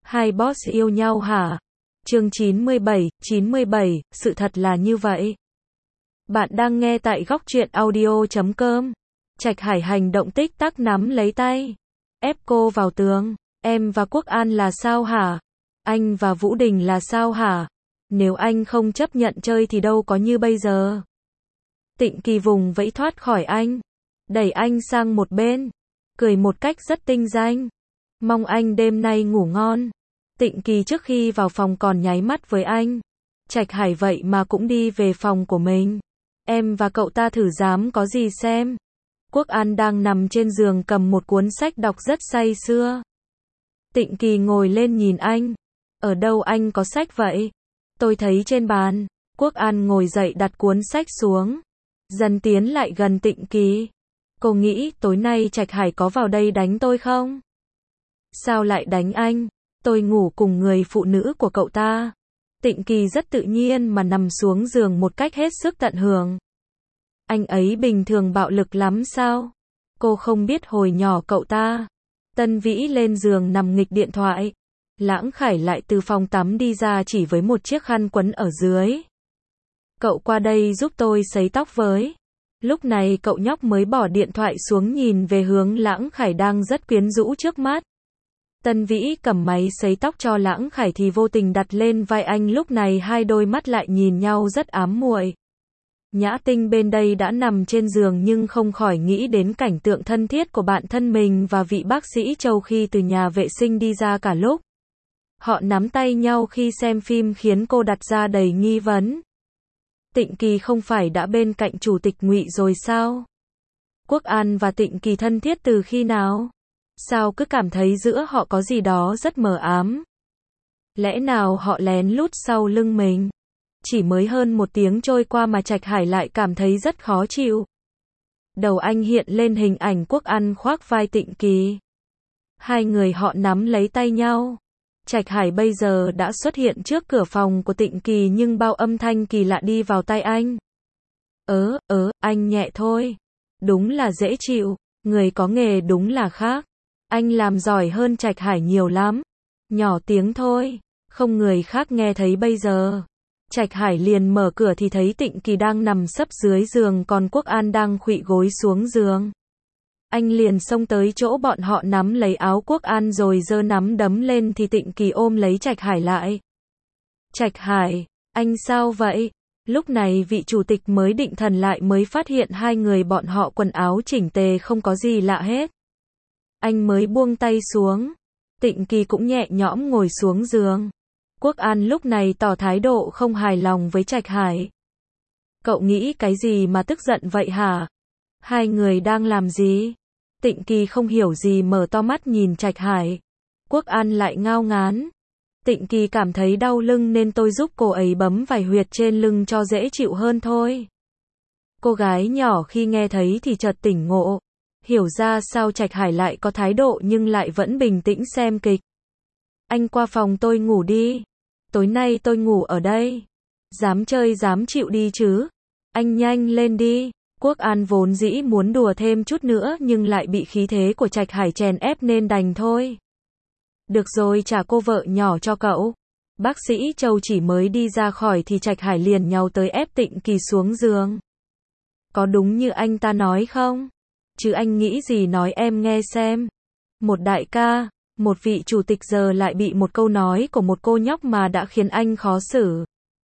Hai boss yêu nhau hả? Chương 97, sự thật là như vậy. Bạn đang nghe tại góc truyện audio.com. Trạch Hải hành động tích tắc nắm lấy tay, ép cô vào tường. Em và Quốc An là sao hả? Anh và Vũ Đình là sao hả? Nếu anh không chấp nhận chơi thì đâu có như bây giờ. Tịnh Kỳ vùng vẫy thoát khỏi anh, đẩy anh sang một bên, cười một cách rất tinh danh. Mong anh đêm nay ngủ ngon. Tịnh Kỳ trước khi vào phòng còn nháy mắt với anh. Trạch Hải vậy mà cũng đi về phòng của mình. Em và cậu ta thử dám có gì xem. Quốc An đang nằm trên giường cầm một cuốn sách đọc rất say sưa. Tịnh Kỳ ngồi lên nhìn anh. Ở đâu anh có sách vậy? Tôi thấy trên bàn. Quốc An ngồi dậy đặt cuốn sách xuống, dần tiến lại gần Tịnh Kỳ. Cô nghĩ tối nay Trạch Hải có vào đây đánh tôi không? Sao lại đánh anh? Tôi ngủ cùng người phụ nữ của cậu ta. Tịnh Kỳ rất tự nhiên mà nằm xuống giường một cách hết sức tận hưởng. Anh ấy bình thường bạo lực lắm sao? Cô không biết hồi nhỏ cậu ta. Tân Vĩ lên giường nằm nghịch điện thoại. Lãng Khải lại từ phòng tắm đi ra chỉ với một chiếc khăn quấn ở dưới. Cậu qua đây giúp tôi sấy tóc với. Lúc này cậu nhóc mới bỏ điện thoại xuống nhìn về hướng Lãng Khải đang rất quyến rũ trước mắt. Tân Vĩ cầm máy sấy tóc cho Lãng Khải thì vô tình đặt lên vai anh, lúc này hai đôi mắt lại nhìn nhau rất ám muội. Nhã Tinh bên đây đã nằm trên giường nhưng không khỏi nghĩ đến cảnh tượng thân thiết của bạn thân mình và vị bác sĩ Châu khi từ nhà vệ sinh đi ra cả lúc. Họ nắm tay nhau khi xem phim khiến cô đặt ra đầy nghi vấn. Tịnh Kỳ không phải đã bên cạnh Chủ tịch Ngụy rồi sao? Quốc An và Tịnh Kỳ thân thiết từ khi nào? Sao cứ cảm thấy giữa họ có gì đó rất mờ ám? Lẽ nào họ lén lút sau lưng mình? Chỉ mới hơn một tiếng trôi qua mà Trạch Hải lại cảm thấy rất khó chịu. Đầu anh hiện lên hình ảnh Quốc An khoác vai Tịnh Kỳ. Hai người họ nắm lấy tay nhau. Trạch Hải bây giờ đã xuất hiện trước cửa phòng của Tịnh Kỳ nhưng bao âm thanh kỳ lạ đi vào tai anh. Anh nhẹ thôi. Đúng là dễ chịu. Người có nghề đúng là khác. Anh làm giỏi hơn Trạch Hải nhiều lắm. Nhỏ tiếng thôi, không người khác nghe thấy bây giờ. Trạch Hải liền mở cửa thì thấy Tịnh Kỳ đang nằm sấp dưới giường còn Quốc An đang khuỵu gối xuống giường. Anh liền xông tới chỗ bọn họ, nắm lấy áo Quốc An rồi giơ nắm đấm lên thì Tịnh Kỳ ôm lấy Trạch Hải lại. Trạch Hải, anh sao vậy? Lúc này vị chủ tịch mới định thần lại mới phát hiện hai người bọn họ quần áo chỉnh tề không có gì lạ hết. Anh mới buông tay xuống. Tịnh Kỳ cũng nhẹ nhõm ngồi xuống giường. Quốc An lúc này tỏ thái độ không hài lòng với Trạch Hải. Cậu nghĩ cái gì mà tức giận vậy hả? Hai người đang làm gì? Tịnh Kỳ không hiểu gì mở to mắt nhìn Trạch Hải. Quốc An lại ngao ngán. Tịnh Kỳ cảm thấy đau lưng nên tôi giúp cô ấy bấm vài huyệt trên lưng cho dễ chịu hơn thôi. Cô gái nhỏ khi nghe thấy thì chợt tỉnh ngộ. Hiểu ra sao Trạch Hải lại có thái độ nhưng lại vẫn bình tĩnh xem kịch. Anh qua phòng tôi ngủ đi. Tối nay tôi ngủ ở đây. Dám chơi dám chịu đi chứ. Anh nhanh lên đi. Quốc An vốn dĩ muốn đùa thêm chút nữa nhưng lại bị khí thế của Trạch Hải chèn ép nên đành thôi. Được rồi, trả cô vợ nhỏ cho cậu. Bác sĩ Châu chỉ mới đi ra khỏi thì Trạch Hải liền nhào tới ép Tịnh Kỳ xuống giường. Có đúng như anh ta nói không? Chứ anh nghĩ gì nói em nghe xem. Một đại ca, một vị chủ tịch giờ lại bị một câu nói của một cô nhóc mà đã khiến anh khó xử.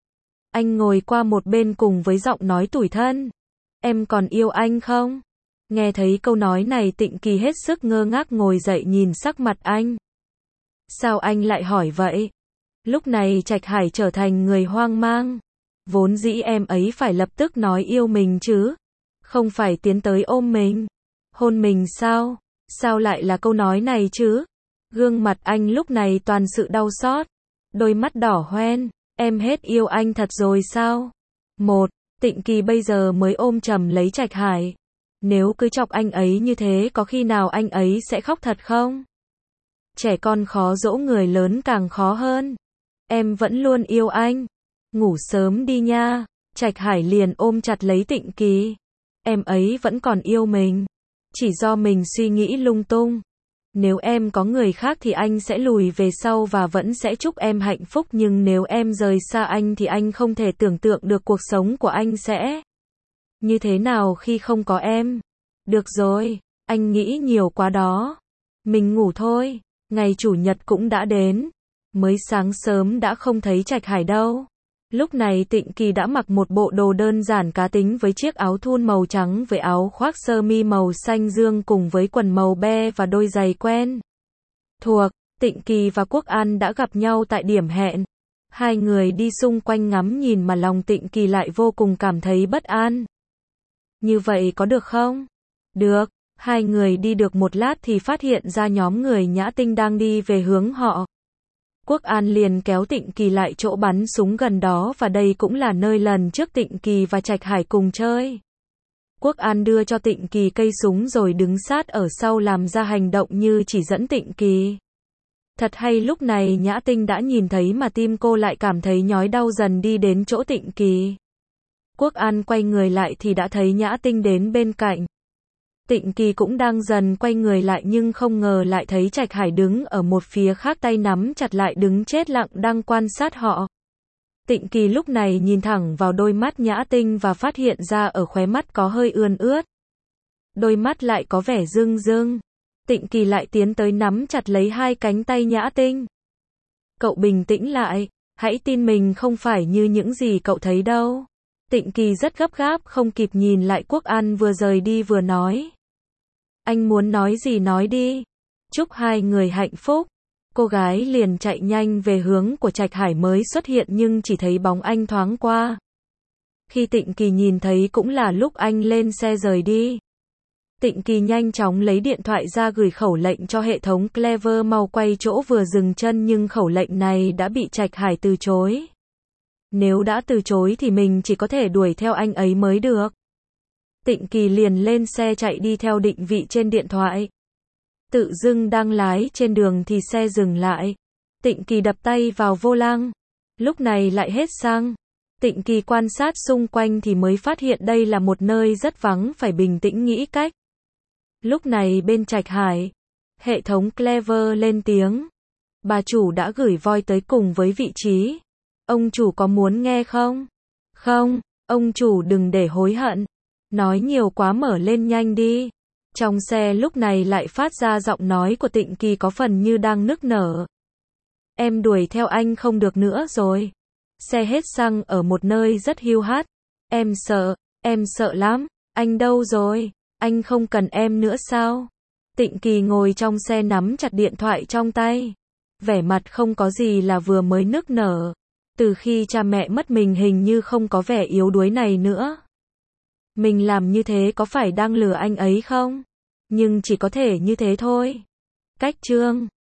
Anh ngồi qua một bên cùng với giọng nói tủi thân. Em còn yêu anh không? Nghe thấy câu nói này Tịnh Kỳ hết sức ngơ ngác ngồi dậy nhìn sắc mặt anh. Sao anh lại hỏi vậy? Lúc này Trạch Hải trở thành người hoang mang. Vốn dĩ em ấy phải lập tức nói yêu mình chứ. Không phải tiến tới ôm mình. Hôn mình sao? Sao lại là câu nói này chứ? Gương mặt anh lúc này toàn sự đau xót. Đôi mắt đỏ hoen. Em hết yêu anh thật rồi sao? Tịnh Kỳ bây giờ mới ôm chầm lấy Trạch Hải. Nếu cứ chọc anh ấy như thế có khi nào anh ấy sẽ khóc thật không? Trẻ con khó dỗ, người lớn càng khó hơn. Em vẫn luôn yêu anh. Ngủ sớm đi nha. Trạch Hải liền ôm chặt lấy Tịnh Kỳ. Em ấy vẫn còn yêu mình. Chỉ do mình suy nghĩ lung tung. Nếu em có người khác thì anh sẽ lùi về sau và vẫn sẽ chúc em hạnh phúc, nhưng nếu em rời xa anh thì anh không thể tưởng tượng được cuộc sống của anh sẽ như thế nào khi không có em. Được rồi, anh nghĩ nhiều quá đó. Mình ngủ thôi. Ngày chủ nhật cũng đã đến. Mới sáng sớm đã không thấy Trạch Hải đâu. Lúc này Tịnh Kỳ đã mặc một bộ đồ đơn giản cá tính với chiếc áo thun màu trắng với áo khoác sơ mi màu xanh dương cùng với quần màu be và đôi giày quen thuộc. Tịnh Kỳ và Quốc An đã gặp nhau tại điểm hẹn. Hai người đi xung quanh ngắm nhìn mà lòng Tịnh Kỳ lại vô cùng cảm thấy bất an. Như vậy có được không? Được. Hai người đi được một lát thì phát hiện ra nhóm người Nhã Tinh đang đi về hướng họ. Quốc An liền kéo Tịnh Kỳ lại chỗ bắn súng gần đó và đây cũng là nơi lần trước Tịnh Kỳ và Trạch Hải cùng chơi. Quốc An đưa cho Tịnh Kỳ cây súng rồi đứng sát ở sau làm ra hành động như chỉ dẫn Tịnh Kỳ. Thật hay, lúc này Nhã Tinh đã nhìn thấy mà tim cô lại cảm thấy nhói đau, dần đi đến chỗ Tịnh Kỳ. Quốc An quay người lại thì đã thấy Nhã Tinh đến bên cạnh. Tịnh Kỳ cũng đang dần quay người lại nhưng không ngờ lại thấy Trạch Hải đứng ở một phía khác, tay nắm chặt lại đứng chết lặng đang quan sát họ. Tịnh Kỳ lúc này nhìn thẳng vào đôi mắt Nhã Tinh và phát hiện ra ở khóe mắt có hơi ươn ướt. Đôi mắt lại có vẻ rưng rưng. Tịnh Kỳ lại tiến tới nắm chặt lấy hai cánh tay Nhã Tinh. Cậu bình tĩnh lại, hãy tin mình không phải như những gì cậu thấy đâu. Tịnh Kỳ rất gấp gáp không kịp nhìn lại Quốc An vừa rời đi vừa nói. Anh muốn nói gì nói đi. Chúc hai người hạnh phúc. Cô gái liền chạy nhanh về hướng của Trạch Hải mới xuất hiện nhưng chỉ thấy bóng anh thoáng qua. Khi Tịnh Kỳ nhìn thấy cũng là lúc anh lên xe rời đi. Tịnh Kỳ nhanh chóng lấy điện thoại ra gửi khẩu lệnh cho hệ thống Clever mau quay chỗ vừa dừng chân, nhưng khẩu lệnh này đã bị Trạch Hải từ chối. Nếu đã từ chối thì mình chỉ có thể đuổi theo anh ấy mới được. Tịnh Kỳ liền lên xe chạy đi theo định vị trên điện thoại. Tự dưng đang lái trên đường thì xe dừng lại. Tịnh Kỳ đập tay vào vô lăng. Lúc này lại hết xăng. Tịnh Kỳ quan sát xung quanh thì mới phát hiện đây là một nơi rất vắng, phải bình tĩnh nghĩ cách. Lúc này bên Trạch Hải, hệ thống Clever lên tiếng. Bà chủ đã gửi voi tới cùng với vị trí. Ông chủ có muốn nghe không? Không, ông chủ đừng để hối hận. Nói nhiều quá, mở lên nhanh đi. Trong xe lúc này lại phát ra giọng nói của Tịnh Kỳ có phần như đang nức nở. Em đuổi theo anh không được nữa rồi. Xe hết xăng ở một nơi rất hiu hắt. Em sợ lắm. Anh đâu rồi? Anh không cần em nữa sao? Tịnh Kỳ ngồi trong xe nắm chặt điện thoại trong tay. Vẻ mặt không có gì là vừa mới nức nở. Từ khi cha mẹ mất mình hình như không có vẻ yếu đuối này nữa. Mình làm như thế có phải đang lừa anh ấy không? Nhưng chỉ có thể như thế thôi. Cách chương